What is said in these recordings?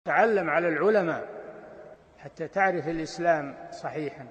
تعلم على العلماء حتى تعرف الإسلام صحيحا.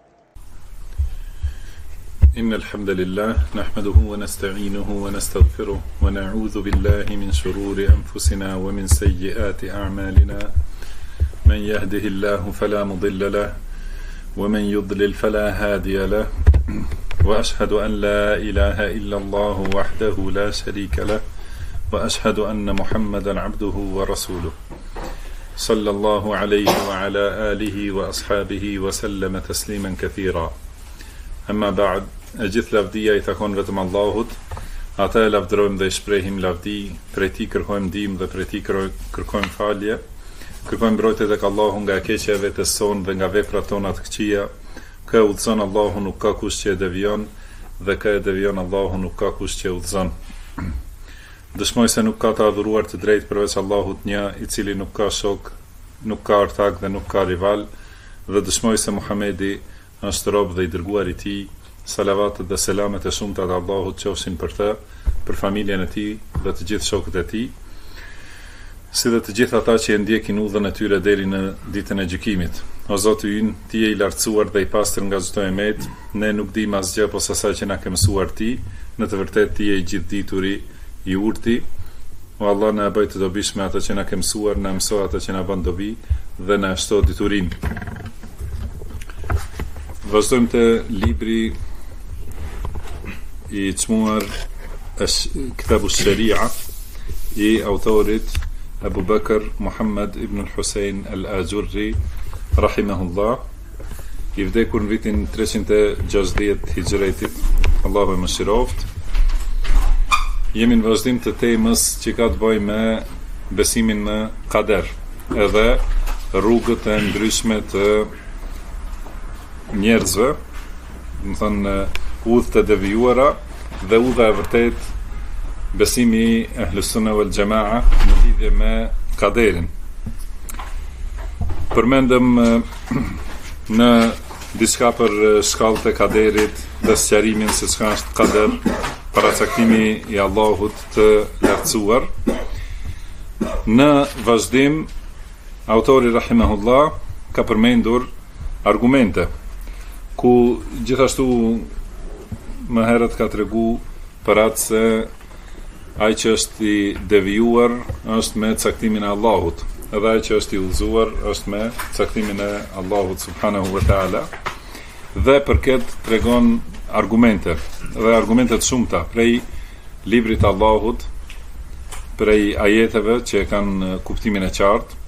إن الحمد لله نحمده ونستعينه ونستغفره ونعوذ بالله من شرور أنفسنا ومن سيئات أعمالنا من يهده الله فلا مضل له ومن يضلل فلا هادي له وأشهد أن لا إله إلا الله وحده لا شريك له وأشهد أن محمدا عبده ورسوله صلى الله عليه وعلى آله وأصحابه وسلم تسليما كثيرا. أما بعد, gjithë lavdia I takon vetëm Allahut. Ata e lavdrojmë dhe I shprehim lavdi, prej Tij kërkojmë ndihmë dhe prej Tij kërkojmë falje. Kërkojmë mbrojtje tek Allahu nga keqja e vetes sonë dhe nga veprat tona të këqija. Kë udhëzon Allahu nuk ka kush që e devion, dhe kë e devion Allahu nuk ka kush që e udhëzon. Dëshmoj se nuk ka të adhuruar të drejtë përveç Allahut një, I cili nuk ka shok, nuk ka ortak dhe nuk ka rival, dhe dëshmoj se Muhamedi është rob dhe I dërguar I Tij. Salavatet dhe selamet e shumta të Allahut qofshin për të, për familjen e tij dhe të gjithë shokët e tij, si dhe të gjithë ata që e ndjekin udhën e tyre deri në ditën e gjykimit. O Zoti ynë, Ti je I lartësuar dhe I pastër nga çdo emet, ne nuk dimë asgjë posa asaj që na ke mësuar Ti, në të vërtetë Ti je I gjithdituri, I urti. O Allah, na bëj të dobishme atë që na ke mësuar, na mëso atë që na bën dobi dhe na shto diturinë. Vazhdojmë te libri I çmuar Kitabu Sharia I autorit Abu Bakr Muhammad ibn al-Husayn al-Ajurri rahimahullah, I vdekur në vitin 360 Hijretit, Allahu e mëshiroft. Jemi në vazhdim të temës që ka të bëjë me besimin në kader, edhe rrugët e ndryshme të njerëzve, do të thënë udhë të devijuara dhe udha e vërtet besimi I Ahlus Sunna wal Jamaa në lidhje me kaderin. Përmendëm në diçka për shkallët e kaderit dhe sqarimin se çka është kader, paracaktimi I Allahut të lartësuar. Në vazhdim, autori rahimahullah ka përmendur argumente ku gjithashtu më herët ka tregu për atë se ai që është I devijuar është me caktimin e Allahut, edhe ai që është I udhëzuar është me caktimin e Allahut subhanahu wa taala, dhe për këtë tregon argumente, dhe argumente të shumta prej librit të Allahut, prej ajeteve që kanë kuptimin e qartë,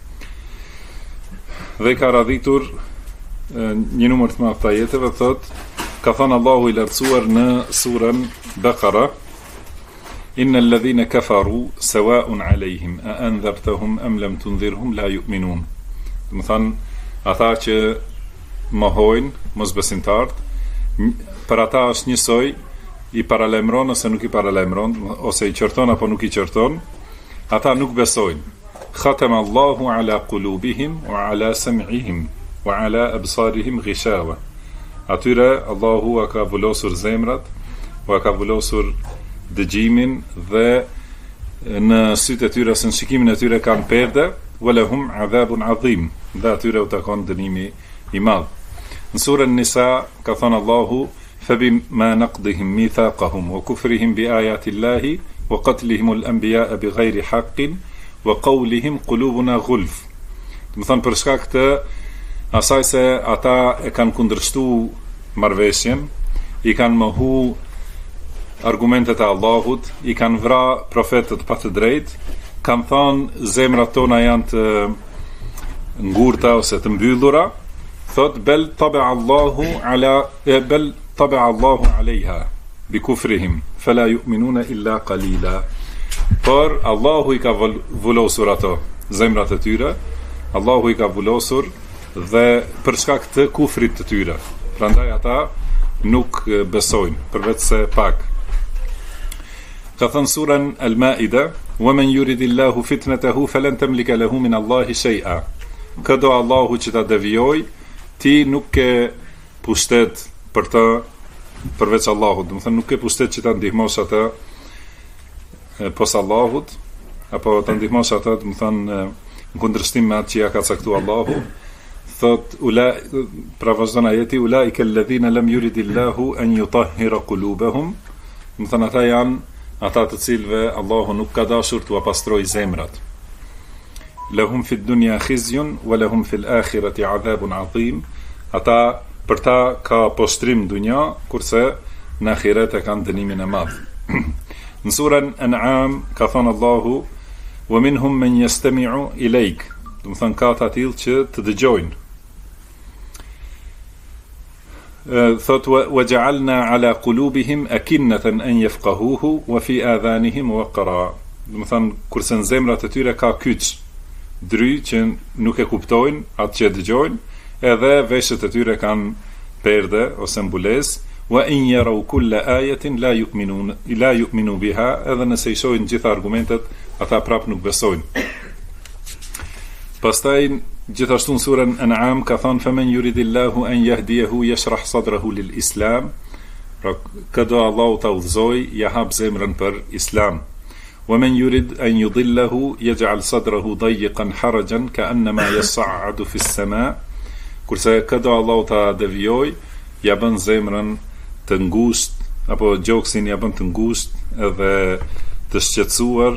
dhe ka radhitur një numër të madh të ajeteve. Thotë, ka thënë Allahu I lartësuar në surën Baqara, innal ladhina kafaru sawa'un alayhim a anzartahum am lam tunzirhum la yu'minun. Do të thënë, ata që mohojnë mosbesimtarët, për ata është njësoj I paralajmëron ose nuk I paralajmëron, ose I qorton apo nuk I qorton, ata nuk besojnë. Khatama Allahu ala qulubihim wa ala sam'ihim wa ala absarihim ghishawa. Atyre Allahu a ka vullosur zemrat, a ka vullosur dëgjimin, dhe në sytë e tyre, në shikimin e tyre kanë perde, walahum adhabun adhim, dhe atyre u takon dënimi I madh. Në surën Nisa ka thënë Allahu, fabima naqdihim mithaqahum wa kufrihim bi ayati Allahi wa qatlihim al-anbiya'a bighayri haqqin wa qawlihim qulubuna ghulf. Do të thonë, për shkak të asaj se ata e kanë kundërshtuar marrëveshjen, I kanë mohu argumentet e Allahut, I kanë vra profetët pa të drejtë, kanë thënë zemrat tona janë të ngurta ose të mbyllura. Thot, bel tabi'a Allahu alaiha bi kufrihim fala yu'minuna illa qalila. Por Allahu I ka vullosur ato zemrat e tyre, Allahu I ka vullosur dhe për shkak të kufrit të tyre, prandaj ata nuk besojnë, përveç se pak. Ka thënë surën Al-Maida, wa man yuridillahu fitnatahu falan tamlika lahu min Allahi shay'a. Këdo Allahu që ta devijoj, ti nuk ke pushtet për të përveç Allahut, do të thënë nuk ke pushtet që ta ndihmosh atë pos Allahut, apo ta ndihmosh atë, do të thënë në kundërshtim me atë që ja ka caktuar Allahu. Thot pra vazhdon ajeti, ulaika alladhina lam yuridillahu an yutahhira qulubahum, do të thënë ata janë ata të cilëve Allahu nuk ka dashur t'u pastrojë zemrat. Lahum fid dunya khizyun wa lahum fil akhirati adhabun adhim. Ata për ta ka poshtrim dunja, kurse në ahiret e kanë dënimin e madh. Në surën An'am ka thënë Allahu, wa minhum man yastami'u ilayk, do të thënë ka ata tillë që të dëgjojnë. Thot wa ja'alna ala qulubihim akinnatan an yafqahuhu wa fi adhanihim waqra. Do të thënë kurse në zemrat e tyre ka kyç, dry që nuk e kuptojnë atë që dëgjojnë, edhe veshët e tyre kanë perde ose mbulesë. Wa in yaraw kulla ayatin la yu'minu biha, edhe nëse i shohin gjitha argumentet, ata prap nuk besojnë. Pastaj gjithashtu në surën An'am ka thënë faman yuridillahu an yahdiyahu yashrah sadrahu lil islam, pra këdo Allahu ta udhëzoj, ja hap zemrën për islam. Wa man yurid an yudillahu yaj'al sadrahu dayiqan harajan ka'annama yas'adu fi as-sama', kurse këdo Allahu ta devijoj, ja bën zemrën të ngusht, apo gjoksin ja bën të ngusht edhe të shqetësuar,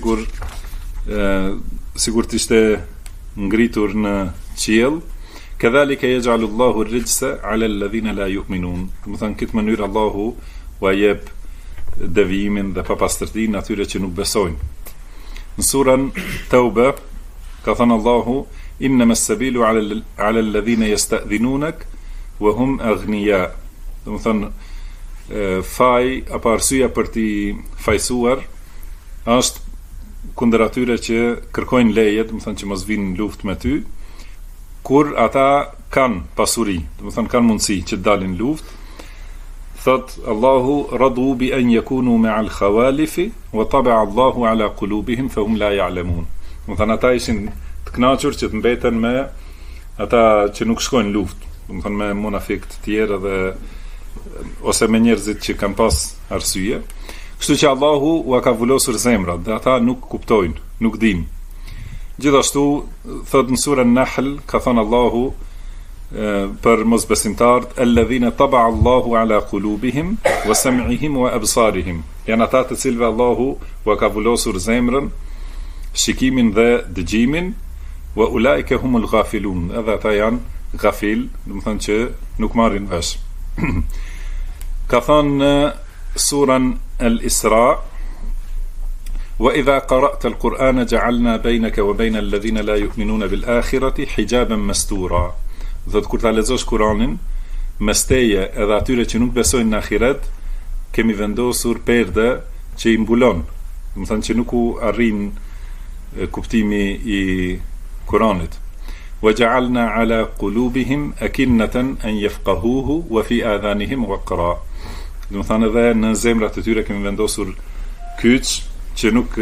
sigur të ishte ngritur në qiell. Kadhalika yaj'alu Allahu ar-rijsa 'ala alladhina la yu'minun. Do të thënë këtë mënyrë Allahu u jep devijimin dhe papastërtinë atyre që nuk besojnë. Në surën Tauba ka thënë Allahu, innama as-sabilu 'ala alladhina yasta'dhinunak wa hum aghniya. Do të thënë faj apo arsyeja për t'i fajsuar është kundër atyre që kërkojnë leje, do të thënë që mos vinë në luftë me ty, kur ata kanë pasuri, do të thënë kanë mundësi që të dalin në luftë. Thot Allahu, radu bi an yakunu ma'al khawalifi wa taba'a Allahu ala qulubihim fa hum la ya'lamun. Do të thënë ata ishin të kënaqur që të mbeten me ata që nuk shkojnë në luftë, do të thënë me munafik të tjerë dhe ose me njerëzit që kanë pas arsye. Kështu që Allahu u ka vullosur zemrat dhe ata nuk kuptojnë, nuk dinë. Gjithashtu thot në surën Nahl ka thënë Allahu për mosbesimtarët, alladhina taba'a Allahu ala qulubihim wa sam'ihim wa absarihim. Janë ata të cilëve Allahu u ka vullosur zemrën, shikimin dhe dëgjimin, wa ulaika humul ghafilun. Edhe ata janë ghafil, do të thënë që nuk marrin vesh. Ka thënë në surën Al-Isra, wa idha qara'ta al-Qur'ana ja'alna baynaka wa bayna alladhina la yu'minuna bil akhirati hijaban mastura. Do të kur ta lexosh Kur'anin, mes teje edhe atyre që nuk besojnë në ahiret, kemi vendosur perde që i mbulon. Do të thënë që nuk u arrin kuptimi i Kur'anit. Wa ja'alna ala qulubihim akinnatan an yafqahuhu wa fi adhanihim waqra. Do të thënë edhe në zemrat e tyre kemi vendosur kyç që nuk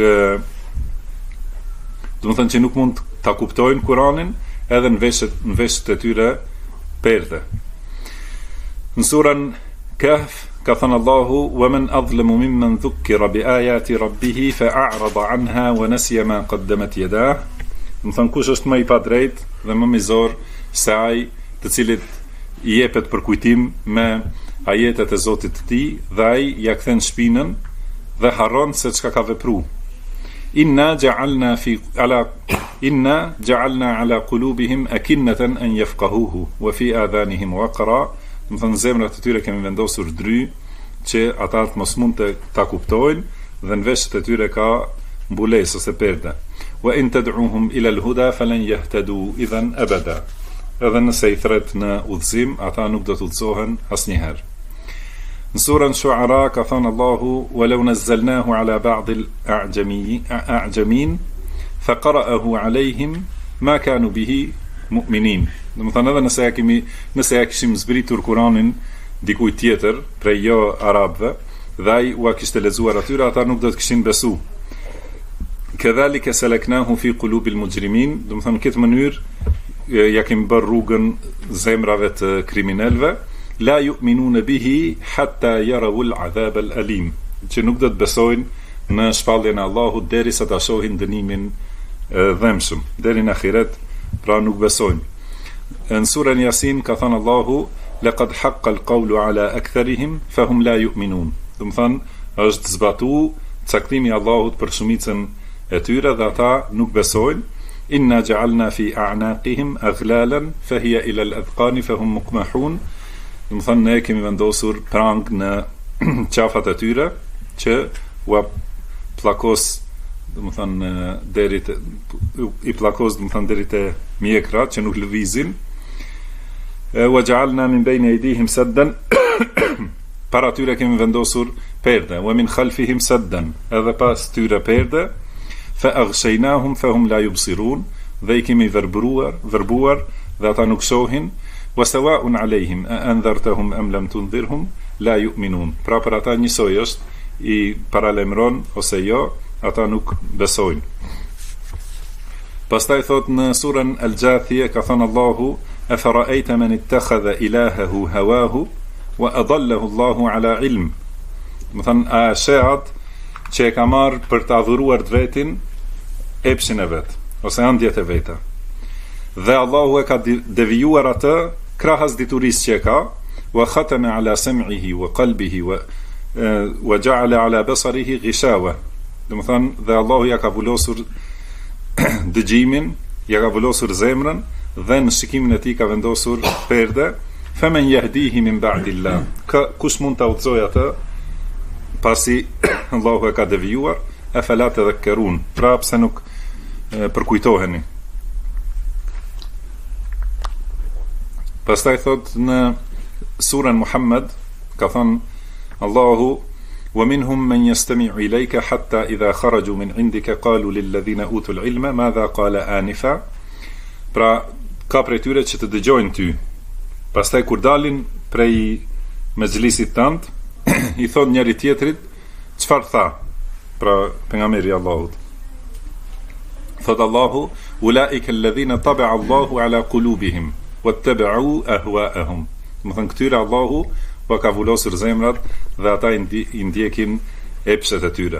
do të thënë që nuk mund ta kuptojnë Kur'anin, edhe në veshët e tyre perde. Në surën Kahf ka thënë Allahu, wa man adlamu mimman dhukkira bi ayati rabbih fa a'rada anha wa nasiya ma qaddamat yadah. Do të thënë kush është më i padrejt dhe më mizor se ai të cilit i jepet për kujtim me ajetet e Zotit të tij dhe ai ja kthen shpinën dhe harron se çka ka vepruar. Inna ja'alna ala qulubihim akinnatan an yafqahuhu wa fi adhanihim waqra. Do të thënë zemrat e tyre kemi vendosur dry që ata të mos mund të ta kuptojnë dhe në veshët e tyre ka mbulesë ose perde. Wa in tad'uhum ila al-huda falan yahtadu idhan abada. Edhe nëse i thret në udhëzim, ata nuk do të udhëzohen asnjëherë. Në surën Shu'ara ka thënë Allahu, walau nazzalnahu ala ba'd al-a'jamin fa qara'ahu alayhim ma kanu bihi mu'minin. Do të thënë edhe nëse ja kishim zbritur Kur'anin dikujt tjetër prej jo arabëve dhe ai u kishte lexuar atyre, ata nuk do të kishin besu. Kadhalika salaknahu fi qulubil mujrimin. Do të thënë në këtë mënyrë ja kemi bërë rrugën zemrave të kriminalëve. La yu'minuna bihi hatta yarawu al-'adhab al-alim, që nuk do të besojnë në shpalljen e Allahut derisa ta shohin dënimin dhemshëm deri në ahiret, pra nuk besojnë. Në surën Yasin ka thënë Allahu laqad haqqa al-qawlu ala aktharihim fahum la yu'minun. Do të thonë është zbatuar caktimi i Allahut për shumicën e tyre dhe ata nuk besojnë. Inna ja'alna fi a'naqihim aghlalan fahiya ila al-adqani fahum muqmahun. Do të thonë ne kemi vendosur prang në qafat e tyre që u pllakos, do të thonë deri te i pllakos, do të thonë deri te mjekrat që nuk lëvizin. Wa ja'alna min bayni aydihim saddan para tyre kemi vendosur perde, wa min khalfihim saddan, edhe pas tyre perde, fa aghshaynahum fahum la yubsirun, dhe i kemi verbuar dhe ata nuk shohin, wa sawa'un alayhim a anzartahum am lam tunzirhum la yu'minun. Pra për ata njësoj është, i paralemron ose jo, ata nuk besojnë. Pastaj thot në surën Al-Jathiyah ka thënë Allahu afara'ayta man ittakhadha ilahahu hawahu wa adallahu Allahu ala ilm. Do thënë a shehat që e ka marrë për të adhuruar vetin epshin e vet ose ëndjet e veta. Dhe Allahu e ka devijuar atë krahas diturisë që e ka, wa khatama ala sam'ihi wa qalbihi wa ja'ala ala basarihi ghishawa. Do të thënë dhe Allahu ja ka vulosur dëgjimin, ja ka vulosur zemrën dhe në shikimin e tij ka vendosur perde. Faman yahdihi min ba'dillah. Kush mund ta udhëzojë atë pasi Allahu e ka devijuar? Afala tadhakkarun. Pra pse nuk përkujtoheni? Pastaj thot në surën Muhammad ka thënë Allahu ومنهم من يستمع إليك حتى إذا خرجوا من عندك قالوا للذين أوتوا العلم ماذا قال آنفا. Pra ka prej tyre që të dëgjojnë ty, pastaj kur dalin prej mezhlisit tant i thon njëri tjetrit çfarë tha, pra pejgamberi i Allahut. Thot Allahu ulaika alladhina taba'a Allahu ala qulubihim wattaba'u ahwa'ahum. Do thënë këtyre Allahu pa ka vulosur zemrat dhe ata i ndjekin epshet e tyre.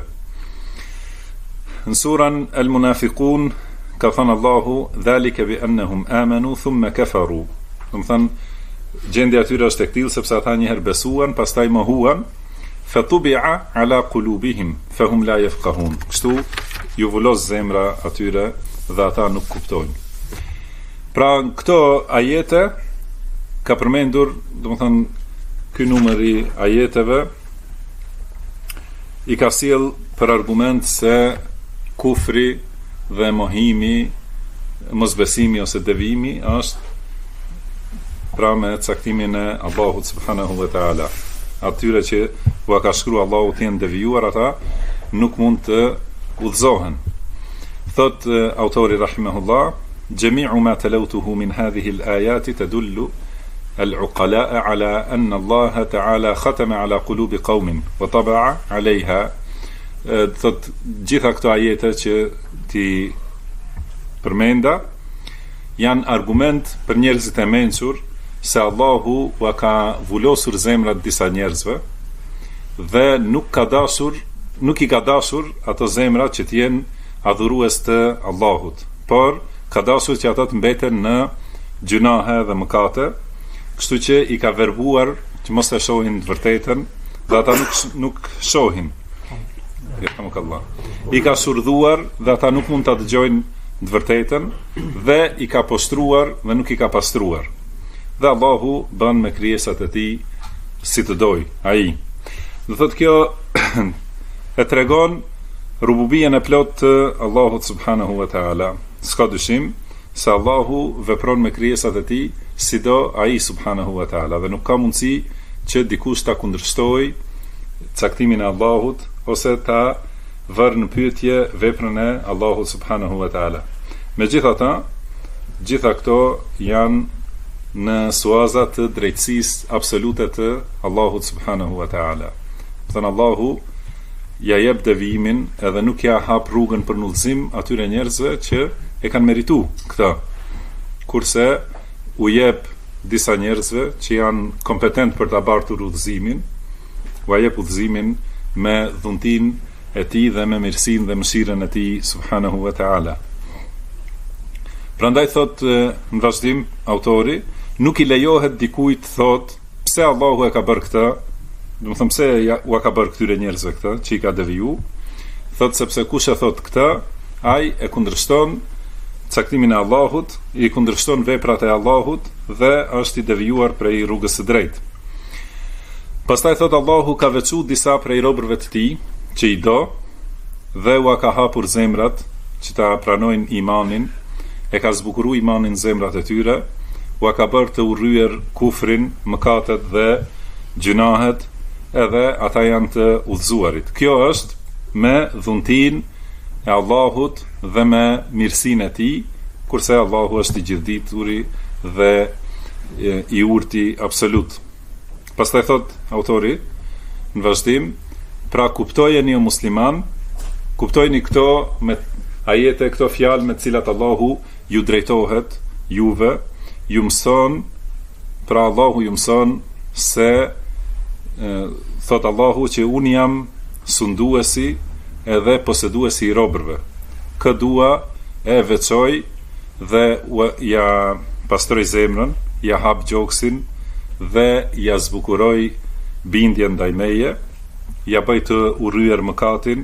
Në surën Al-Munafiqun ka thënë Allahu dhalika bi annahum amanu thumma kafaru. Do të thënë gjendja e tyre është e tillë sepse ata një herë besuan, pastaj mohuan, fatubi'a ala qulubihim fahum la yafqahun. Kështu ju vulos zemra atyre dhe ata nuk kuptojnë. Pra këto ajete ka përmendur, do të thënë ky numër i ajeteve i ka sjell për argument se kufri dhe mohimi, mosbesimi ose devijimi është pra me caktimin e Allahut subhanahu wa taala. Atyre që u ka shkruar Allahu të jenë devijuar, ata nuk mund të udhëzohen. Thot autori rahimahullah, jami'u ma talawtuhu min hadhihi al-ayati tadullu العقلاء على أن الله تعالى ختم على قلوب قوم وطبع عليها. Thot gjitha këto ajete që ti përmenda janë argument për njerëzit e mençur se Allahu u ka vulosur zemrat disa njerëzve dhe nuk i ka dashur ato zemrat që të jenë adhurues të Allahut, por ka dashur që ata të mbeten në gjunahe dhe mëkate. Kështu që i ka verbuar që mos e shohin të vërtetën dhe ata nuk shohin. I ka surdhuar dhe ata nuk mund ta dëgjojnë të vërtetën dhe i ka postruar dhe nuk i ka pastruar. Dhe Allahu bën me krijesat e tij si të doj ai. Do thotë kjo e tregon rububien e plot të Allahut subhanahu wa taala. S'ka dyshim se Allahu vepron me krijesat e tij sido ai subhanahu wa taala dhe nuk ka mundësi që dikush ta kundërshtojë caktimin e Allahut ose ta vërë në pyetje veprën e Allahut subhanahu wa taala. Megjithatë, gjitha këto janë në suaza të drejtësisë absolute të Allahut subhanahu wa taala. Thënë Allahu ja jep devijimin edhe nuk ja hap rrugën për udhëzim atyre njerëzve që e kanë merituar këtë. Kurse u jep disa njerëzve që janë kompetent për ta bartur udhëzimin, u jep udhëzimin me dhuntin e tij dhe me mirësinë dhe mëshirën e tij subhanahu wa taala. Prandaj thot në vazhdim autori, nuk i lejohet dikujt thot pse Allahu e ka bërë këtë, do të them pse u ka bërë këtyre njerëzve këtë që i ka deviju, thot sepse kush e thot këtë, ai e kundërshton caktimin e Allahut, i kundërshton veprat e Allahut dhe është i devijuar prej rrugës së drejtë. Pastaj thot Allahu ka veçuar disa prej robërve të tij që i do dhe u ka hapur zemrat që ta pranojnë imanin, e ka zbukuruar imanin zemrat e tyre, u ka bërë të urryer kufrin, mëkatet dhe gjunahet, edhe ata janë të udhëzuarit. Kjo është me dhuntin e Allahut dhe me mirësinë e tij, kurse Allahu është i gjithdituri dhe i urti absolut. Pastaj thot autori në vazhdim, pra kuptojeni o musliman, kuptojni këto me ajete, këto fjalë me të cilat Allahu ju drejtohet juve, ju mëson, pra Allahu ju mëson se thot Allahu që unë jam sunduesi edhe poseduesi i robërve. Kë dua e veçoj dhe ja pastroj zemrën, ja hap gjoksin dhe ja zbukuroj bindjen ndaj meje, ja bëj të urryer mëkatin,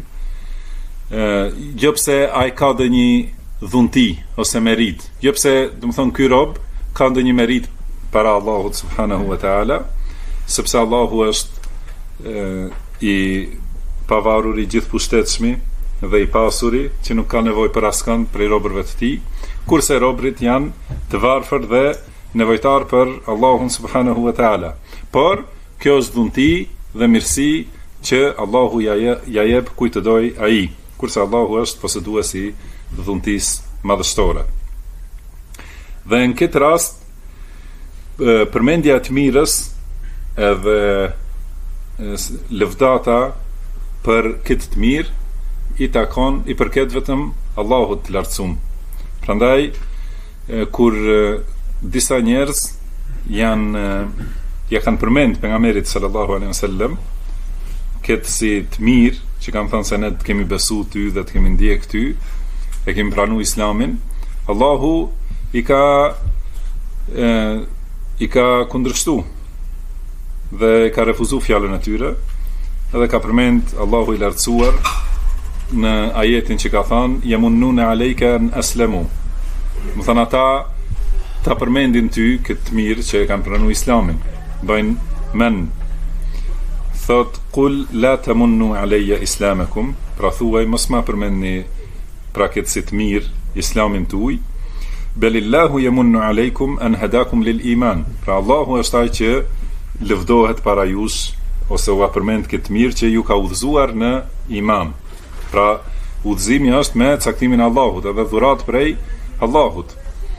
jo pse ai ka ndonjë dhunti ose merit, jo pse, do të thonë, ky rob ka ndonjë merit para Allahut subhanahu wa taala, sepse Allahu është i pavarur, i gjithpushtetshmi dhe i pasuri, që nuk ka nevojë për askënd prej robërve të tij, kurse robërit janë të varfër dhe nevojtar për Allahun subhanahu wa taala. Por kjo është dhunti dhe mirësi që Allahu ja jep kujt të doj ai, kurse Allahu është poseduesi i dhuntisë madhështore. Dhe në këtë rast përmendja e të mirës edhe lëvdata për këtë të mirë i përket vetëm Allahut të lartësuar. Prandaj kur disa njerëz ja kanë përmend pejgamberit sallallahu alaihi wasallam këtë si të mirë, që kanë thënë se ne të kemi besu ty dhe të kemi ndjek ty, e kemi pranu islamin, Allahu i ka kundërshtu dhe ka refuzu fjalën e tyre, edhe ka përmend Allahu i lartësuar në ajetin që ka thënë yamunnuna alejka an aslamu, më thënë ata ta përmendin ty këtë mirë që e kanë pranu islamin, bëjnë men, thot kul la tamunnu alayya islamakum, pra thuaj mos ma përmendni pra këtë si të mirë islamin tuaj, belillahu yamunnu alaykum an hadakum lil iman, pra Allahu është ai që lëvdohet para jush ose u përmend këtë mirë që ju ka udhëzuar në iman. Pra udhëzimi është me caktimin e Allahut edhe dhurat prej Allahut.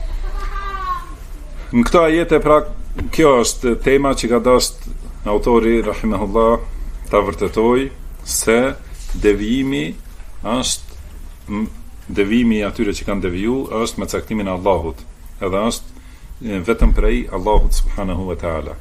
Në këto ajete, pra, kjo është tema që ka dashur autori rahimahullah ta vërtetoj se devijimi atyre që kanë deviju është me caktimin e Allahut, edhe është vetëm prej Allahut subhanahu wa taala.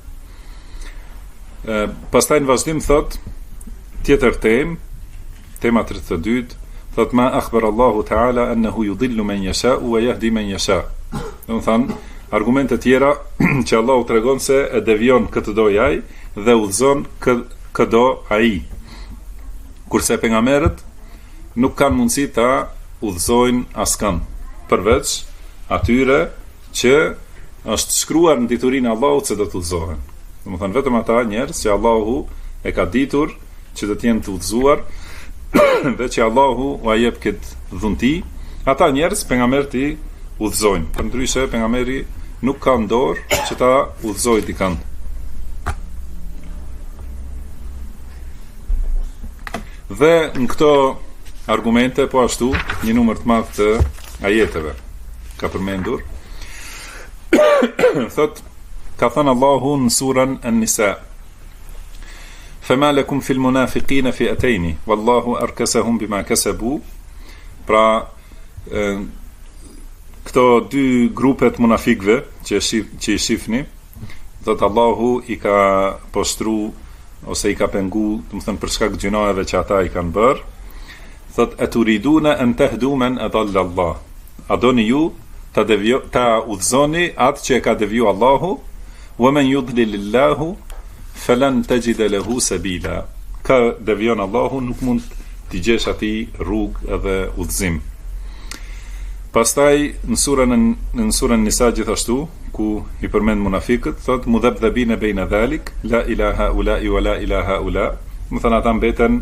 Pastaj në vazhdim thot tjetër tema 32, thot ma akhbar Allahu taala annahu yudillu man yasha wa yahdi man yasha. Do të thonë argumente tjera që Allahu tregon se e devion këtë do ai dhe udhëzon këdo ai. Kurse pejgamberët nuk kanë mundësi ta udhëzojnë askën, përveç atyre që është shkruar në diturinë e Allahut se do të udhëzohen. Domethënë vetëm ata njerëz që Allahu e ka ditur që do të jenë të udhëzuar dhe që Allahu u jep këtë dhunti, ata njerëz pejgamberët i udhëzojnë. Përndryshe pejgamberi nuk ka dorë që ta udhëzojë dikën. Dhe në këto argumente, po ashtu, një numër të madh të ajeteve ka përmendur. Thot, ka thënë Allahu në surën An-Nisa: "Fama lakum fil munafiqina fi'atayn, wallahu arkasahum bima kasabu." Pra, këto dy grupet munafikëve që i shifni, thot Allahu i ka poshtru ose i ka pengu, do të thënë për shkak të gjunave që ata i kanë bërë. Thot aturiduna an tahdu man adalla Allah. A doni ju ta udhëzoni atë që e ka deviju Allahu, wa man yudlilillahu falan tajida lahu sabila. Ka devijon Allahu, nuk mund t'i gjesh atij rrugë edhe udhëzim. Pastaj në surën Nisa gjithashtu, ku i përmend munafiqët, thot mudhabdhabina baina dhalik, la ilaha ula wa la ilaha ula. Më thënë ata mbeten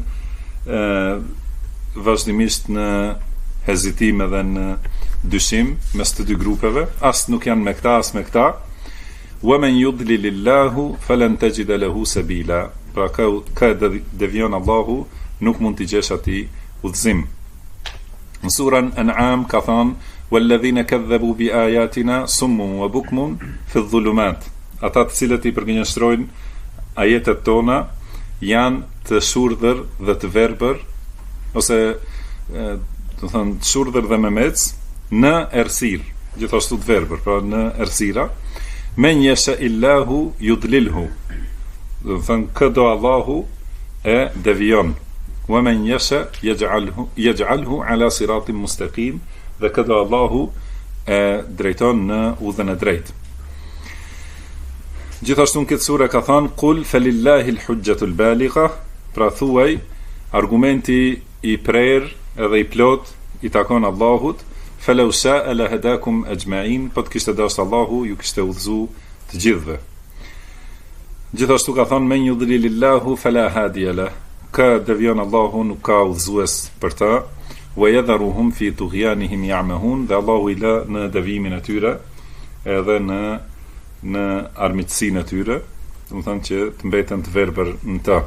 vazhdimisht në hezitim edhe në dyshim mes të dy grupeve, as nuk janë me këta as me këta. Wa man yudlilillahu falan tajida lahu sabila. Pra ka devijon Allahu, nuk mund t'i gjesh atij udhëzim. Në surën An'am ka thënë walladhina kadhabu bi ayatina summun wa bukmun fi dhulumat. Ata të cilët i përgënjeshtrojnë ajetet tona janë të shurdhër dhe të verbër, ose do thënë të shurdhër dhe me mec në errësirë, gjithashtu të verbër, pra në errësira. Men yasha illahu yudlilhu. Do thënë këdo Allahu e devijon. Wa man yasha yaj'alhu ala siratin mustaqim. Dhe këdo Allahu e drejton në udhën e drejtë. Gjithashtu në këtë sure ka thënë qul falillahi al-hujjatul baligha, pra thuaj argumenti i prerë edhe i plot i takon Allahut, falau sha'a lahadakum ajma'in, po të kishte dashur Allahu ju kishte udhëzu të gjithëve. Gjithashtu ka thënë men yudlilillahu fala hadiya lah, ka devijon Allahu nuk ka udhëzues për ta. Wa yadharuhum fi tughyanihim ya'mahun, dhe Allahu i lë në devimin e tyre edhe në armiqsinë e tyre, do të thonë që të mbeten të verbër në ta.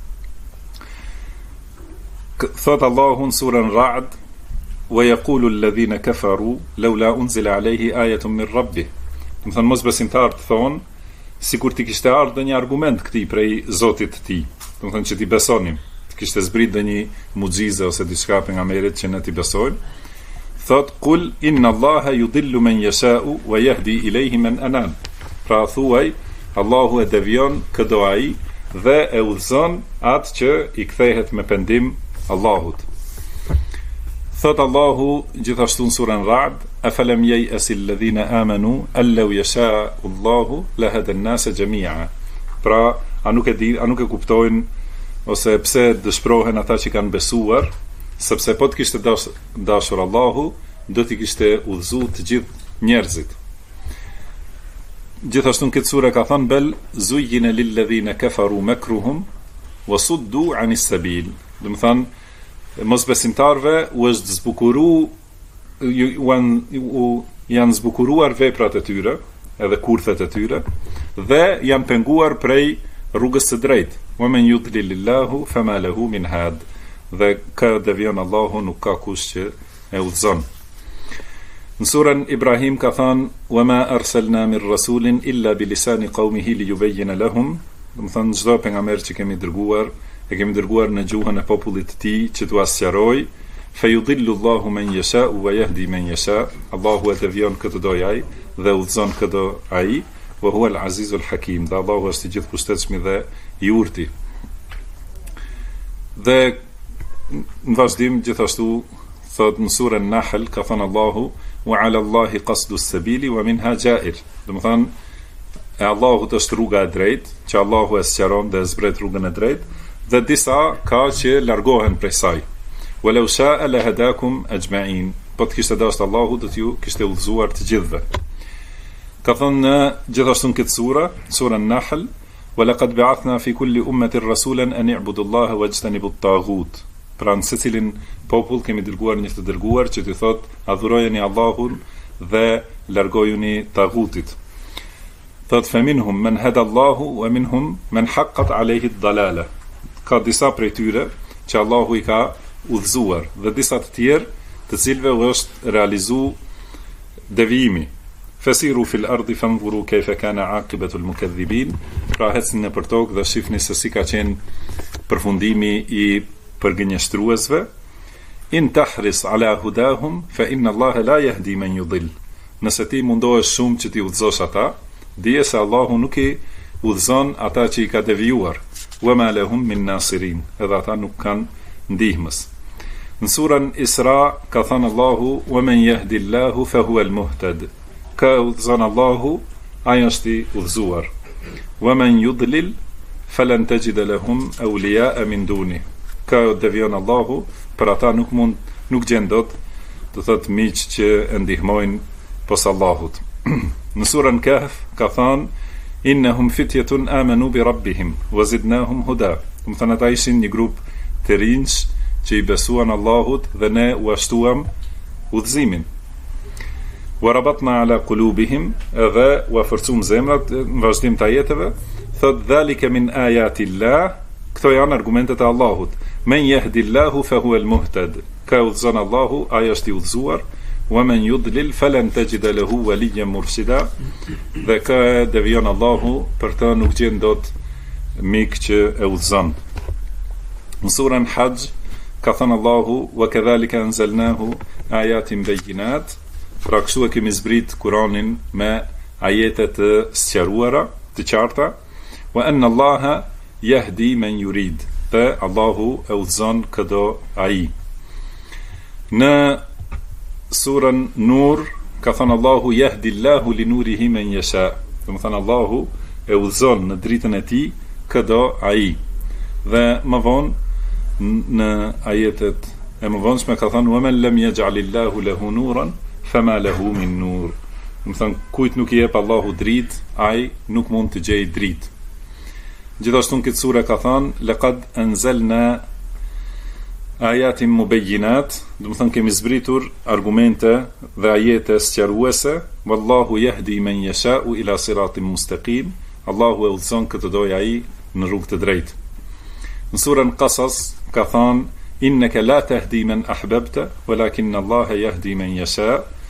Thot Allahu në surën Ra'd wa yaqulu alladhina kafaru laula unzila alayhi ayatun min rabbih. Do të thonë mosbesimtarët thonë sikur ti kishte ardhur një argument këtij prej Zotit të tij, do të thonë që ti besonim, kishte zbrit dhe një muxhize ose diçka pejgamberit që ne t'i besojmë. Thot qul inna Allaha yudillu man yasha'u wa yahdi ilayhi man anan. Pra thuaj Allahu e devijon këdo ai dhe e udhëzon atë që i kthehet me pendim Allahut. Thot Allahu gjithashtu në surën Ra'd afalam yay'asil ladhina amanu allau yasha'u Allahu lahada an-nasa jami'a. Pra a nuk e kuptojnë ose pse dëshpërohen ata që kanë besuar, sepse po të kishte dashur Allahu, do t'i kishte udhëzu të gjithë njerëzit. Gjithashtu në këtë sure ka thënë bel zuyyina lilladhina kafaru makruhum wa suddu anis sabil. Do të thënë mosbesimtarëve u është zbukuru, janë zbukuruar veprat e tyre, edhe kurthet e tyre, dhe janë penguar prej rrugës së drejtë. Wa man yudlilillahu fama lahu min had. Dhe ka devijon Allahu, nuk ka kush që e udhëzon. Në surën Ibrahim ka thënë wa ma arsalna min rasulin illa bi lisani qaumihi li yubayyana lahum. Do të thonë çdo pejgamber që kemi dërguar, e kemi dërguar në gjuhën e popullit të tij që t'u sqarojë. Fa yudillu Allahu man yasha wa yahdi man yasha. Allahu e devijon këtë do ai dhe udhëzon këtë ai. Wa huwa al-azizul hakim. Dhe Allahu është i gjithëpushtetshëm dhe i urti. Dhe në vazhdim gjithashtu thot në surën Nahl ka thënë Allahu wa 'ala Allahi qasdu as-sabili wa minha ja'ir. Do të thonë e Allahut është rruga e drejtë, që Allahu e sqaron dhe e zbret rrugën e drejtë, dhe disa ka që largohen prej saj. Walau sha'a lahadakum ajma'in. Po të kishte dashur Allahu do t'ju kishte udhëzuar të gjithëve. Ka thënë gjithashtu në këtë sura, surën Nahl, وَلَقَدْ بَعَثْنَا فِي كُلِّ أُمَّةٍ رَسُولًا أَنِ اعْبُدُوا اللَّهَ وَاجْتَنِبُوا الطَّاغُوتَ. Pra në secilin popull kemi dërguar një të dërguar që t'i thot adhurojeni Allahun dhe largojuni tagutit. Thot فَمِنْهُمْ مَنْ هَدَى اللَّهُ وَمِنْهُمْ مَنْ حَقَّتْ عَلَيْهِ الضَّلَالَةُ. Ka disa prej tyre që Allahu i ka udhëzuar dhe disa të tjerë të cilëve u është realizu devijimi. Fesiru fil ardi fanzuru kayfa kana aqibatu al-mukaththibin. Pra ecni nëpër tokë dhe shihni se si ka qenë përfundimi i përgënjeshtruesve. In tahris ala hudahum fa inna Allaha la yahdi man yudill. Nëse ti mundohesh shumë që ti udhëzosh ata, dije se Allahu nuk i udhëzon ata që i ka devijuar. Wa ma lahum min nasirin. Edhe ata nuk kanë ndihmës. Në surën Isra ka thënë Allahu: "Wa man yahdillahu fa huwa al-muhtad." Ka udhëzon Allahu, ai është i udhëzuar. "Wa man yudlil falan tajid lahum awliya'a min duni." Ka devion Allahu, për ata nuk gjen dot, do thot miq që e ndihmojnë pos Allahut. Në surën Kahf ka thënë: "Innahum fityatun amanu bi rabbihim wa zidnahum huda." Do të thënë ata ishin një grup të rinj që i besuan Allahut dhe ne u ashtuam udhëzimin. Wa rabatna ala qulubihim, edhe u forcum zemrat në vazhdim të ajeteve, thot dhalika min ayatillah, këto janë argumentet e Allahut. Men yahdillahu fa huwa al-muhtad. Ka udhëzon Allahu, ai është i udhëzuar. Wa man yudlil falan tajid lahu waliyan murshida. Dhe ka devion Allahu, për të nuk gjen dot mik që e udhëzon. Në surën Hajj ka thënë Allahu: "Wa kadhalika anzalnahu ayatin bayyinat." Pra kështu e kemi zbrit Kur'anin me ajete të sqaruara, të qarta. "Wa anna Allaha yahdi man yurid." Dhe Allahu e udhëzon këdo ai. Në surën Nur ka thënë Allahu: "Yahdi Allahu li nurihi man yasha." Do të thënë Allahu e udhëzon në dritën e tij këdo ai. Dhe më vonë në ajetet e më vonshme ka thënë: "Wa man lam yaj'alillahu lahu nuran fama lahu min nur." Do të thënë kujt nuk i jep Allahu dritë, ai nuk mund të gjejë dritë. Gjithashtu në këtë sure ka thënë: "Laqad anzalna ayatin mubayyinat." Do të thënë kemi zbritur argumente dhe ajete sqaruese. "Wallahu yahdi man yasha'u ila siratin mustaqim." Allahu e udhëzon këtë do ai në rrugë të drejtë. Në surën Qasas ka thënë: "Innaka la tahdi man ahbabta, walakin Allah yahdi man yasha."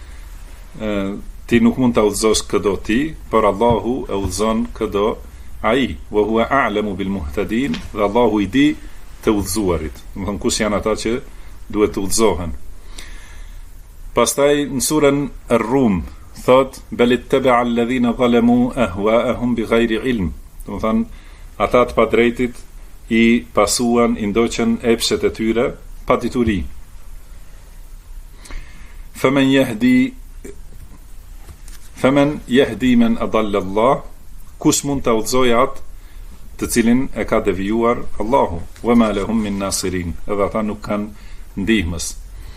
Ti nuk mund të udhëzosh këdo ti, por Allahu e udhëzon këdo ai. "Wa huwa a'lamu bil muhtadin." Dhe Allahu i di të udhëzuarit. Do të thonë kush janë ata që duhet të udhëzohen. Pastaj në surën Ar-Rum thot: "Bal ittaba'a alladhina zalamu ahwa'ahum bighayri ilm." Do të thonë ata të padrejtit i pasuan, i ndoqën epshet e tyre pa dituri. Faman yahdi man adalla Allah. Kush mund të udhëzojë atë të cilin e ka devijuar Allahu? "Wa ma lahum min nasirin." Edhe ata nuk kanë ndihmës.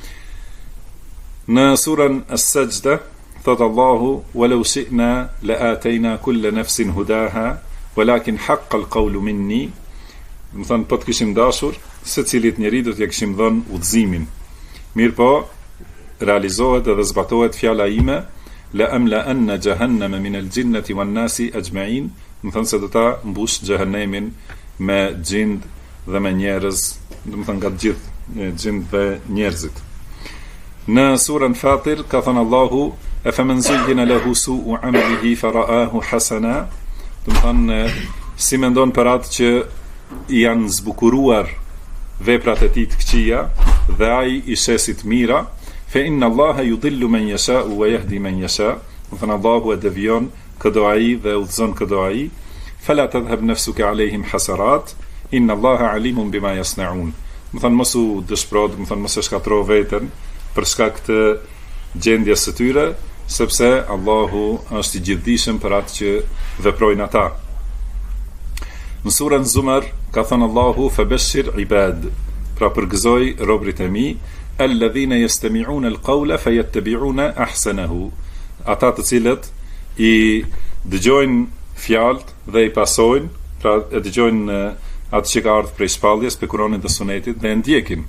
Në surën As-Sajda thot Allahu: "Walau shi'na la'atayna kulla nafsin hudaha, walakin haqqa al-qawlu minni." Do të thënë po të kishim dashur, secilit njeri do t'ja kishim dhënë udhëzimin. Mirë po, realizohet edhe zbatohet fjala ime: "La amla anna jahannama min al-jinnati wan-nasi ajma'in." Do të thënë se do ta mbush xhehenemin me xhind dhe me njerëz, do të thënë nga të gjithë xhind dhe njerëzit. Në surën Fatir ka thënë Allahu: "Afaman zuyyina lahu su'u 'amalihi fara'ahu hasana." Do të thënë si mendon për atë që janë zbukuruar veprat e tij të këqija dhe ai i shesit mira, fa inna Allaha yudillu man yasha'u wa yahdi man yasha'. Do të thënë Allahu e devion këdo ai dhe udhëzon këdo ai. "Fala tadhhab nafsuka 'alayhim hasarat, inna Allaha 'alimun bima yasna'un." Do të thënë mos u dëshpëro, do të thënë mos e shkatërro veten për shkak të gjendjes së tyre, sepse Allahu është i gjithdijshëm për atë që veprojnë ata. Në surën Zumar ka thënë Allahu: "Fabashshir ibad." Pra përgëzoj robrit e mi: "Alladhina yastami'una al-qawla fayattabi'una ahsanahu." Ata të cilët i dëgjojnë fjalët dhe i pasojnë, pra e dëgjojnë atë që ka ardhur prej shpalljes, pe Kur'anit dhe Sunetit dhe e ndjekin.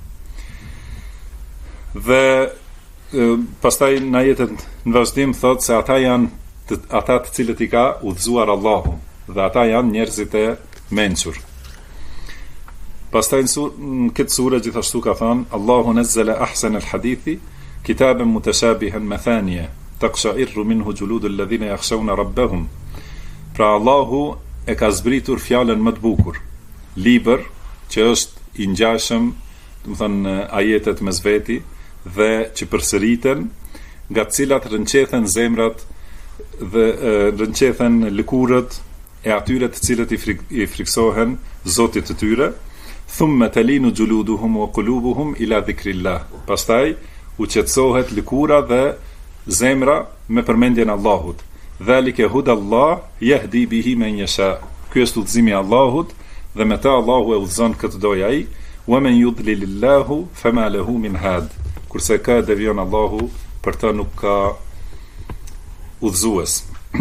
Dhe pastaj në ajetet në vazhdim thotë se ata janë ata të cilët i ka udhëzuar Allahu, dhe ata janë njerëzit e mençur. Pastaj në këtë sure gjithashtu ka thënë: "Allahu nazzala ahsana al-hadithi kitaban mutashabihan mathaniya taqsha'irru minhu juludu alladhina yakhshawna rabbahum." Pra Allahu e ka zbritur fjalën më të bukur, libër që është i ngjashëm, do të thënë ajetet mes veti dhe që përsëriten, nga të cilat rënqethen zemrat dhe rënqethen lëkurët e atyre të cilët i friksohen Zotit të tyre, thumma talinu juluduhum wa qulubuhum ila dhikrillah. Pastaj u qetësohet lëkura dhe zemra me përmendjen e Allahut. Dhalike hudallah yahdi bihi man yasha. Ky është udhëzimi i Allahut dhe me ta Allahu e udhëzon këtë doj ai. Wa man yudlilillahu fama lahu min had. Kurse ka devion Allahu, për ta nuk ka udhëzues.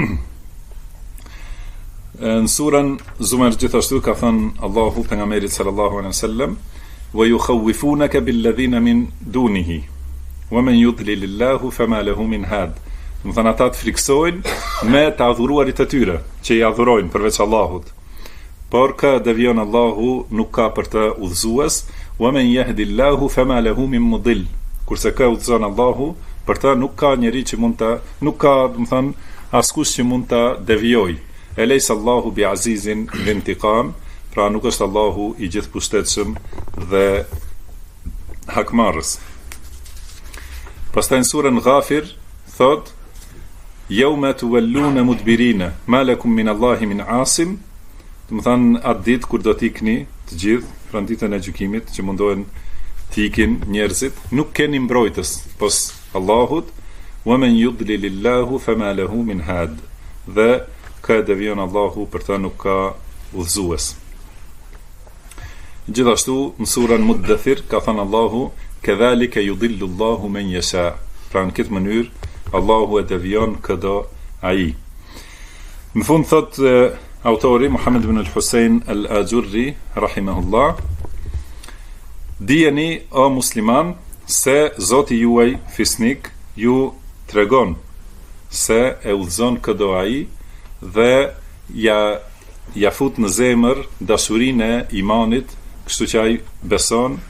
Në surën Zumar gjithashtu ka thënë Allahu pejgamberit sallallahu alaihi wasallam: "Wa yukhawifunaka billadhina min dunihi, wa man yudlilillahu fama lahu min had." Do të thonë ata të friksojnë me të adhuruarit e tyre, që i adhurojnë përveç Allahut. Por ka devion Allahu nuk ka për të udhëzues. Wa man yahdillahu fama lahu min mudil. Kurse ka udhëzon Allahu, për ta nuk ka njeri që mund ta, nuk ka, do të thonë, askush që mund ta devijojë. Elejsa Allahu bi azizin dhintiqam, pra nuk është Allahu i gjithë pushtetshëm dhe hakmarrës. Pastaj në surën Ghafir thot: "Yawma tuwalluna mudbirina, ma lakum min Allahi min asim." Do të thonë atë ditë kur do t'ikni të gjithë, pra ditën e gjykimit, që mundohen t'ikin njerëzit, nuk keni mbrojtës pos Allahut. Wa man yudlilillahu fama lahu min had. Dhe ka devion Allahu, për ta nuk ka udhëzues. Gjithashtu në surën Muddathir ka thënë Allahu: "Kadhalika yudillu Allahu man yasha." Pra në këtë mënyrë Allahu e devion këdo ai. Në fund thot autori Muhammed ibn al-Husayn al-Ajurri rahimahullah: "Dijeni o musliman se Zoti juaj fisnik ju tregon se e udhëzon këdo ai dhe ja fut në zemër dashurinë e imanit, kështu që ai beson,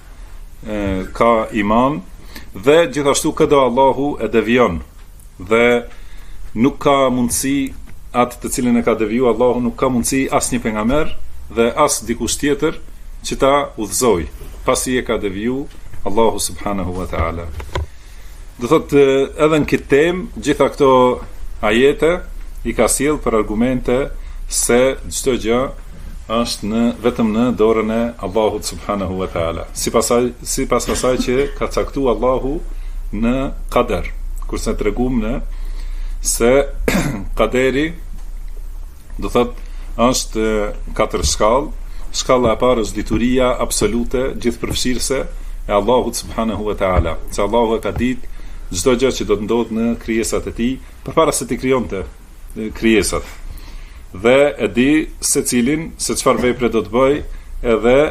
ka iman, dhe gjithashtu këdo Allahu e devion dhe nuk ka mundësi atë të cilin e ka deviju Allahu, nuk ka mundësi as një pejgamber dhe as dikush tjetër që ta udhëzoj pasi e ka deviju Allahu subhanahu wa ta'ala. Do thot edhe në këtë temë gjitha këto ajete i ka sjell për argumente se çdo gjë është vetëm në dorën e Allahut subhanahu wa ta'ala, sipas asaj që ka caktuar Allahu në qadar. Kurse tregum në se qaderi do thot është 4 shkallë. Shkalla e parë është dituria absolute, gjithëpërfshirëse e Allahut subhanahu wa ta'ala. Se Allahu e ka ditë çdo gjë që do të ndodhë në krijesat e tij përpara se t'i krijonte krijesat. Dhe e di secilin se çfarë vepre do të bëj, edhe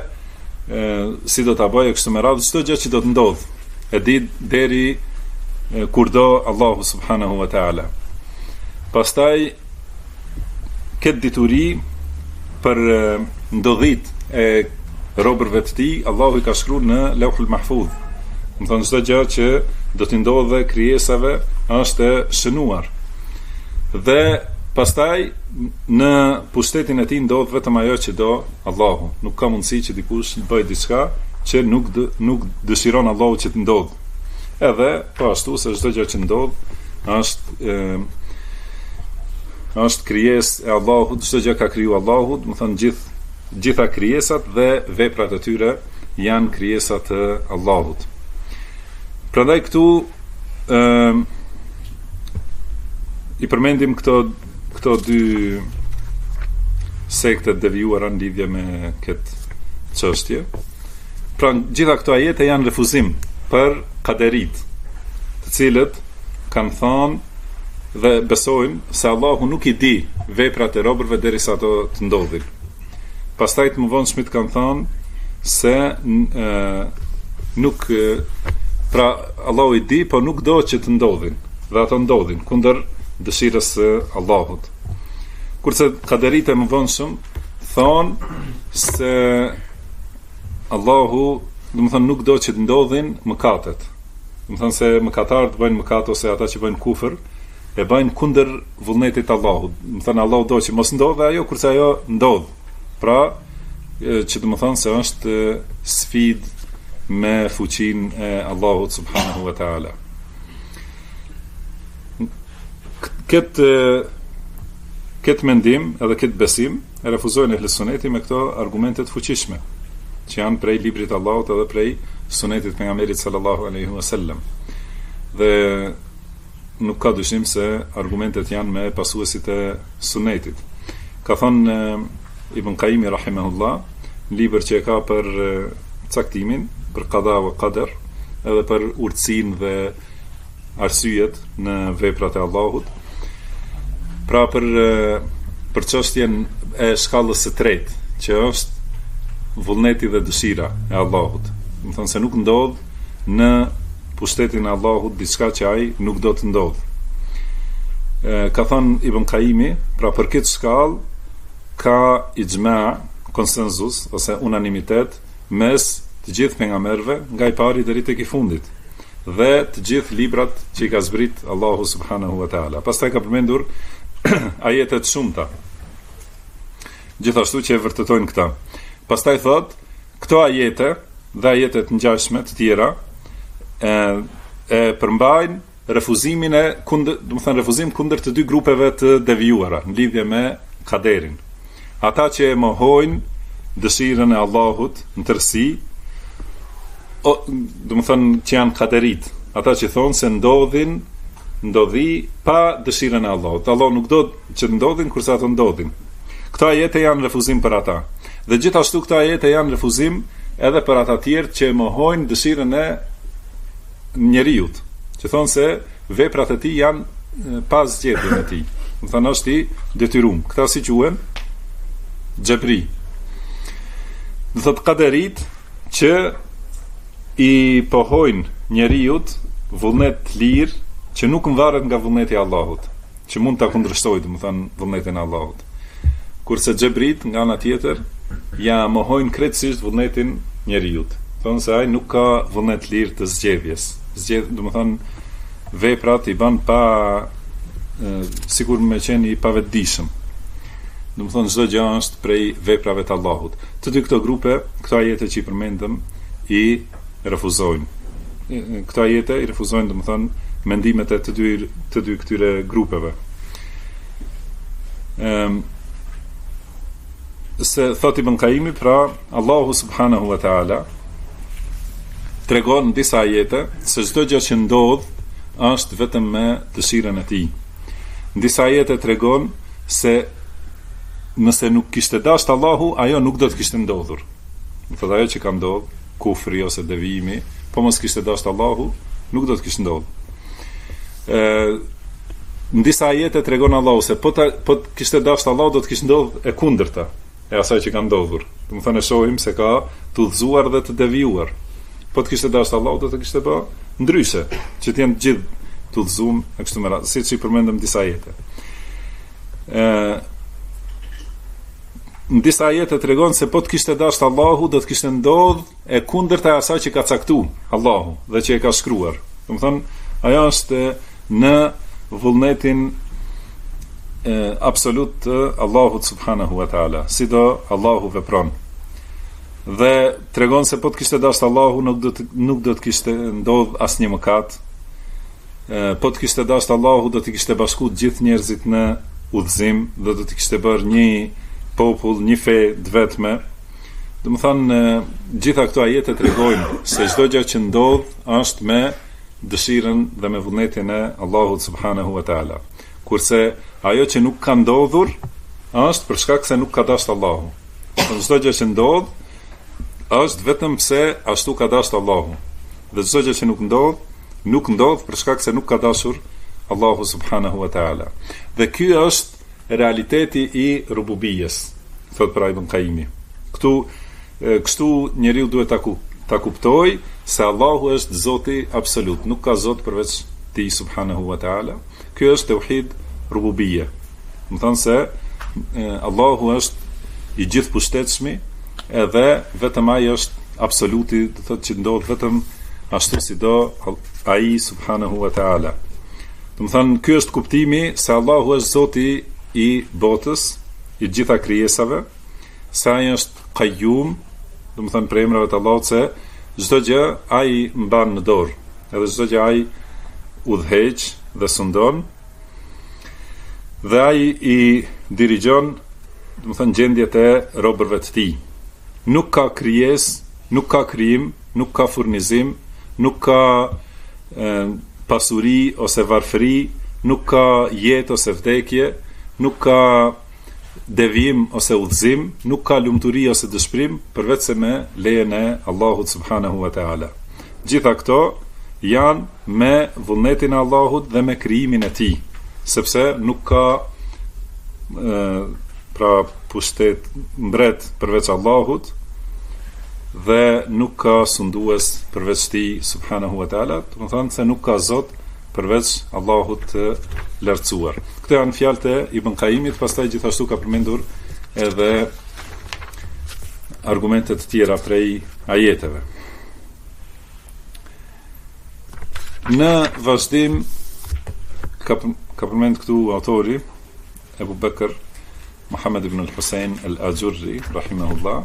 si do ta bëj kështu me radhë, çdo gjë që do të ndodhë. E di deri kurdo Allahu subhanahu wa ta'ala. Pastaj këtë dituri për ndodhit e robërve të tij, Allahu i ka shkruar në Lauhul Mahfuz. Do të thonë çdo gjë që do të ndodhë krijesave është e shënuar. Dhe pastaj në pushtetin e tij ndodh vetëm ajo që do Allahu. Nuk ka mundësi që dikush të bëjë diçka që nuk dëshiron Allahu që të ndodhë. Edhe po ashtu se çdo gjë që ndodh është krijesë e Allahut, çdo gjë ka kriju Allahu, do të thonë gjitha krijesat dhe veprat e tyre janë krijesa të Allahut. Prandaj këtu i përmendim këto dy sekte devijuara në lidhje me këtë çështje. Pra gjitha këto ajete janë refuzim për qaderit, të cilët kanë thënë dhe besojnë se Allahu nuk i di veprat e robërve derisa ato të ndodhin. Pastaj të mëvonshmit kanë thënë se nuk pra Allahu i di, po nuk do që të ndodhin, dhe ato ndodhin kundër dëshirës së Allahut. Kurse qaderit e mëvonshëm thonë se Allahu, do të thonë, nuk do që të ndodhin mëkatet. Do të thonë se mëkatarët bëjnë mëkat ose ata që bëjnë kufër e bëjnë kundër vullnetit Allahut. Do të thonë Allahu do që mos ndodhe ajo, kurse ajo ndodh. Pra, që do të thonë se është sfidë me fuqinë e Allahut subhanahu wa taala. Këtë mendim edhe këtë besim e refuzojnë ehli suneti me këto argumente të fuqishme. që janë prej librit Allahut edhe prej sunetit pejgamberit sallallahu alaihi wasallam. Dhe nuk ka dyshim se argumentet janë me pasuesit e sunetit. Ka thënë Ibn Qayyim rahimahullah, libër që e ka për caktimin, për qada wa qadar, edhe për urtësinë dhe arsyet në veprat e Allahut. Pra për çështjen e shkallës së tretë, që është vullneti dhe dëshira e Allahut. Do të thonë se nuk ndodh në pushtetin e Allahut diçka që ai nuk do të ndodh. Ka thënë Ibn Qayyim, pra për këtë shkallë ka ijma, konsensus ose unanimitet mes të gjithë pejgamberëve nga i pari deri tek i fundit dhe të gjithë librat që i ka zbrit Allahu subhanahu wa taala. Pastaj ka përmendur ajete të shumta, gjithashtu që e vërtetojnë këta. Pastaj thot, këto ajete dhe ajete të ngjashme të tjera e përmbajnë refuzimin e refuzim kundër të dy grupeve të devijuara në lidhje me kaderin. Ata që e mohojnë dëshirën e Allahut në tërësi, që janë kaderit, ata që thonë se ndodhi pa dëshirën e Allahut. Allah nuk do që ndodhin kurse ato ndodhin. Këta ajete janë refuzim për ata. Dhe gjithashtu këta ajete janë refuzim edhe për ata tjerë që mohojnë dëshirën e njeriut, që thonë se veprat e tij janë pas zgjedhjen e tij. Do thonë është i detyruar. Këta si quhen? Xhebri. Do thotë kaderit që i pohojnë njeriut vullnet të lirë që nuk varet nga vullneti i Allahut, që mund ta kundërshtojë, do të thonë, vullnetin e Allahut. Kurse xhebrit nga ana tjetër ja mohojnë krejtësisht vullnetin njeriut. Thonë se ai nuk ka vullnet të lirë të zgjedhjes. Do të thonë veprat i bën pa sikur me qenë i pavetdijshëm. Do të thonë çdo gjë është prej veprave të Allahut. Të dy këto grupe, këto ajete që i përmendëm, i refuzojnë. Këto ajete i refuzojnë, do të thonë, mendimet e të dy këtyre grupeve. Se thot Ibn Qayyim, pra Allahu subhanahu wa taala tregon në disa ajete se çdo gjë që ndodh është vetëm me dëshirën e tij. Në disa ajete tregon se nëse nuk kishte dashur Allahu, ajo nuk do të kishte ndodhur. Do thotë ajo që ka ndodhur, kufri ose devijimi, po mos kishte dashur Allahu, nuk do të kishte ndodhur. Në disa ajete tregon Allahu se po kishte dashur Allahu, do të kishte ndodhur e kundërta e asaj që ka ndodhur. Do të thonë shohim se ka të udhëzuar dhe të devijuar. Po të kishte dashur Allahu, do të kishte bë ndryshe, që të jenë të gjithë të udhëzuar e kështu me radhë, siç i përmendëm disa ajete. Në disa ajete tregon se po të kishte dashur Allahu, do të kishte ndodhur e kundërta e asaj që ka caktuar Allahu dhe që e ka shkruar. Do të thonë, ajo është në vullnetin absolut të Allahut subhanahu wa taala, si do Allahu vepron. Dhe tregon se po të kishte dashur Allahu, nuk do të kishte ndodhur asnjë mëkat. Po të kishte dashur Allahu, do të kishte bashkuar gjithë njerëzit në udhëzim dhe do të kishte bërë një popull, një fe të vetme. Do të thonë, gjitha këto ajete tregojnë se çdo gjë që ndodh është me dëshirën dhe me vullnetin e Allahut subhanahu wa taala. Kurse ajo që nuk ka ndodhur është për shkak se nuk ka dashur Allahu. Çdo gjë që ndodh është vetëm pse ashtu ka dashur Allahu. Dhe çdo gjë që nuk ndodh për shkak se nuk ka dashur Allahu subhanahu wa taala. Dhe ky është realiteti i rububijes, thot pra Ibn Qayyim. Kështu njeriu duhet ta kuptoj se Allahu është Zoti absolut, nuk ka Zot përveç tij subhanahu wa taala. Ky është tauhid rububie. Do të thonë se Allahu është i gjithë pushtetshëm edhe vetëm ai është absoluti, do thotë që ndodh vetëm ashtu si do ai subhanahu wa taala. Do të thonë ky është kuptimi se Allahu është Zoti i botës, i gjitha krijesave, se ai është Qayyum, do të thonë për emrat e Allahut se çdo gjë ai mban në dorë, edhe çdo gjë ai udhëheq dhe sundon, dhe ai i dirigjon, do të thonë gjendjet e robërve të tij. nuk ka krijesë, nuk ka krijim, nuk ka furnizim, nuk ka pasuri ose varfëri, nuk ka jetë ose vdekje, nuk ka devijim ose udhëzim, nuk ka lumturi ose dëshpërim, përveç se me lejen e Allahut subhanahu wa taala. Gjitha këto janë me vullnetin e Allahut dhe me krijimin e tij, sepse nuk ka pra pushtet mbret përveç Allahut dhe nuk ka sundues përveç tij subhanahu wa taala, do të thonë se nuk ka Zot përveç Allahut të lartësuar. Këto janë fjalët e Ibn Qayyimit, pastaj gjithashtu ka përmendur edhe argumente të tjera prej ajeteve. Në vazhdim ka përmend këtu autori Ebu Bekr Muhammed ibn al-Husayn al-Ajurri rahimahullah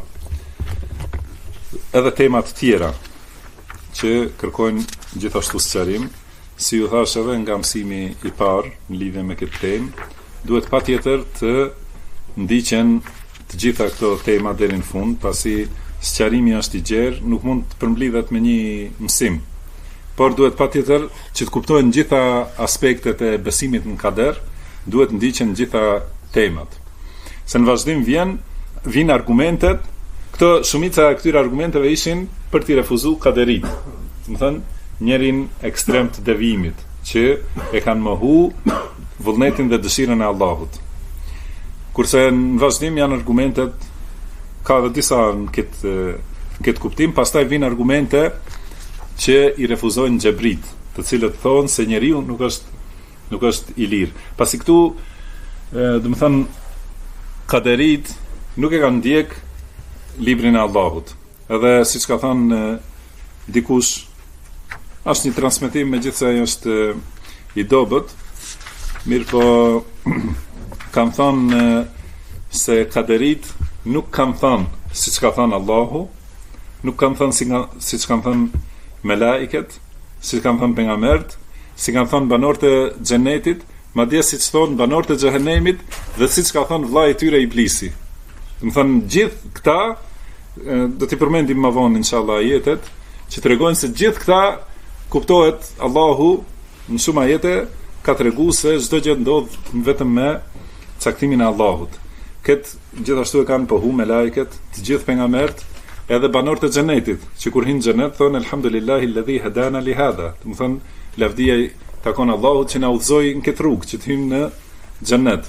edhe tema të tjera që kërkojnë gjithashtu sqarim. Si ju thash edhe nga mësimi i parë në lidhje me këtë temë, duhet patjetër të ndiqen të gjitha këto tema deri në fund, pasi sqarimi është i gjerë, nuk mund të përmblidhet me një mësim. Por duhet patjetër që të kuptohen gjitha aspektet e besimit në kader, duhet ndiqen gjitha temat. Se në vazhdim vijnë argumentet, këto shumica e këtyre argumenteve ishin për t'i refuzuar kaderit. Do të thënë njerin ekstrem të devijimit, që e kanë mohu vullnetin dhe dëshirën e Allahut. Kurse në vazhdim janë argumentet, ka dhe disa në këtë kuptim, pastaj vijnë argumente që i refuzojnë xhebrit, të cilët thonë se njeriu nuk është i lirë. Pasi këtu, do të thënë, kaderit nuk e kanë ndjek librin e Allahut. Edhe siç ka thënë dikush, është një transmetim megjithse ai është i dobët, mirë po kanë thënë se kaderit nuk kanë thënë siç ka thënë Allahu, nuk kanë thënë siç kanë thënë melaiket, siç kanë thënë pejgamberët, si kanë thënë banorët e xhenetit, madje siç thonë banorët e xhehenemit dhe siç ka thënë vllai i tyre Iblisi. Do të thënë gjithë këta, do t'i përmendim më vonë inshallah ajetet, që tregojnë se gjithë këta kuptohet Allahu në shumë ajete ka treguar se çdo gjë ndodh vetëm me caktimin e Allahut. Këtë gjithashtu e kanë pohu me lajket, të gjithë pejgamberët, edhe banorët e xhenetit, që kur hinë xhenet thonë elhamdulillahi alladhi hadana li hadha. Do të thonë lavdia i takon Allahut që na udhëzoi në këtë rrugë që të hyjmë në xhenet.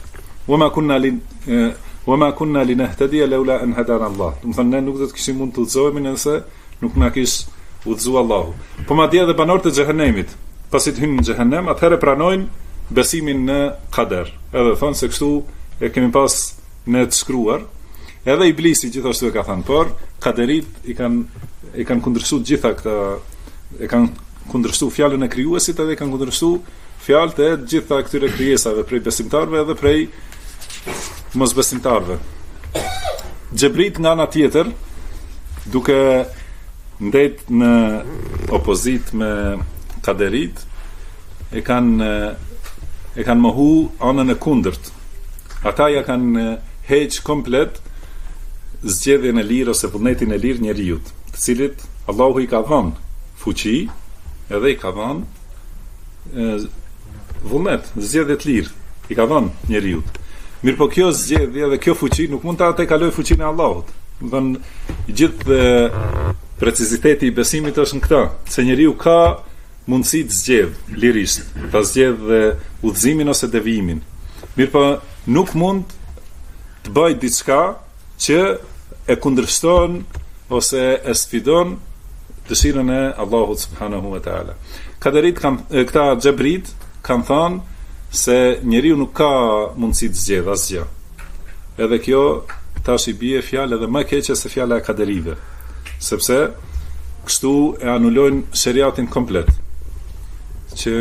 Wama kunna linahtadiya laula an hadana Allah. Do të thonë ne nuk do të kishim mund të udhëzohemi nëse nuk na kishte udhëzuar Allahu. Po madje edhe banorët e xhehenemit, pasi të hynë në xhehenem, atëherë pranojnë besimin në kader. Edhe thonë se kështu e kemi pas ne të shkruar. Edhe Iblisi gjithashtu e ka thënë, por kaderit i kanë kundërshtuar gjitha këta, e kanë kundërshtuar fjalën e krijuesit edhe kanë kundërshtuar fjalët e gjitha këtyre krijesave prej besimtarëve edhe prej mosbesimtarëve. Xhebrit nga ana tjetër, duke ndet në opozit me kaderit, e kanë mohu anën e kundërt. Ata ja kanë heq komplet zgjedhjen e lirë ose vullnetin e lirë njeriut, të cilit Allahu i ka dhënë fuqi, edhe i ka dhënë vullnet, zgjedhje të lirë, i ka dhënë njeriut. Mirë po kjo zgjedhje dhe kjo fuqi nuk mund ta kaloj fuqinë e Allahut. Do të thënë gjithë preciziteti i besimit është në këta, se njeriu ka mundësi të zgjedh lirisht, ta zgjedh udhëzimin ose devijimin. Mirë po nuk mund të bëj diçka që e kundërshton ose e sfidon dëshirën e Allahut subhanahu wa taala. Kaderit këta xhebrit kanë thënë se njeriu nuk ka mundësi të zgjedh asgjë. Edhe kjo tash i bie fjalë edhe më keqe se fjala e kaderive, sepse kështu e anulojnë sheriatin komplet, që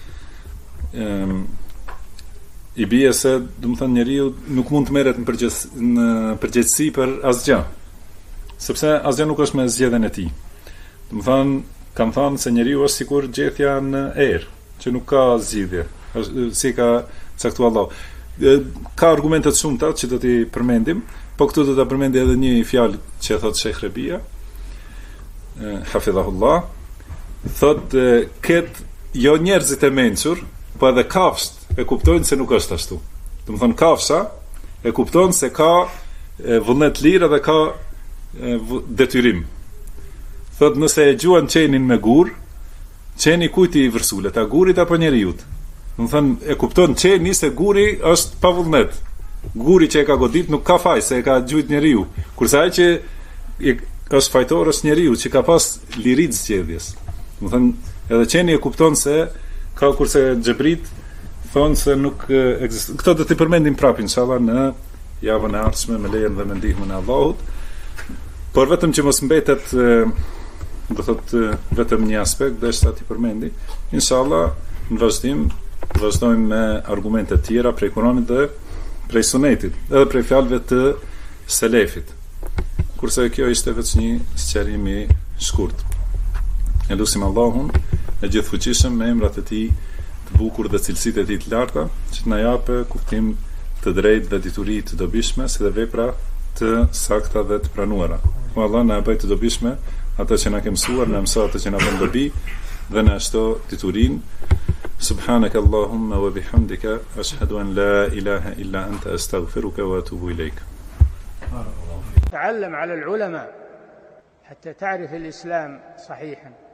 i bie se, do të thënë, njeriu nuk mund të merret në përgjegjësi për asgjë, sepse asgjë nuk është me zgjedhjen e tij. Do të thënë, kanë thënë se njeriu është sikur gjethja në erë, që nuk ka zgjidhje, si ka caktuar Allahu. Ka argumente të shumta që do t'i përmendim, Po këtu do ta përmendi edhe një fjalë që thot Sheikh Rabia, hafidhahullah, thot jo njerëzit e mençur, po edhe kafsht e kuptojnë se nuk është ashtu. Do të thonë kafsha e kupton se ka vullnet lirë dhe ka detyrim. Thot nëse e gjuan qenin me gur, qeni kujti i vërsulet, a gurit apo njeriut? Do të thonë e kupton qeni se guri është pa vullnet. Guri që e ka godit nuk ka faj se e ka gjujt njeriu. Kurse ai që është fajtor është njeriu që ka pas lirit zgjedhjes. Do të thonë edhe qeni e kupton se ka, kurse xhebrit thonë se nuk ekziston. Këto do t'i përmendim prapë inshallah në javën e ardhshme me lejen dhe me ndihmën e Allahut. Por vetëm që mos mbetet do thot vetëm një aspekt deshta t'i përmendi. Inshallah në vazhdim vazhdojmë me argumente të tjera prej Kuranit dhe prej Sunetit, edhe prej fjalëve të selefit. Kurse kjo ishte vetëm një sqarim i shkurt. E lutim Allahun e gjithfuqishëm me emrat e tij të bukur dhe cilësitë e tij të larta, që të na japë kuptim të drejtë dhe dituri të dobishme, si dhe vepra të sakta dhe të pranuara. O Allah na bëj të dobishme ato që na ke mësuar, na mëso ato që na bën dobi dhe na shto diturinë. سبحانك اللهم وبحمدك أشهد أن لا إله إلا أنت أستغفرك وأتوب إليك. تعلم على العلماء حتى تعرف الإسلام صحيحا.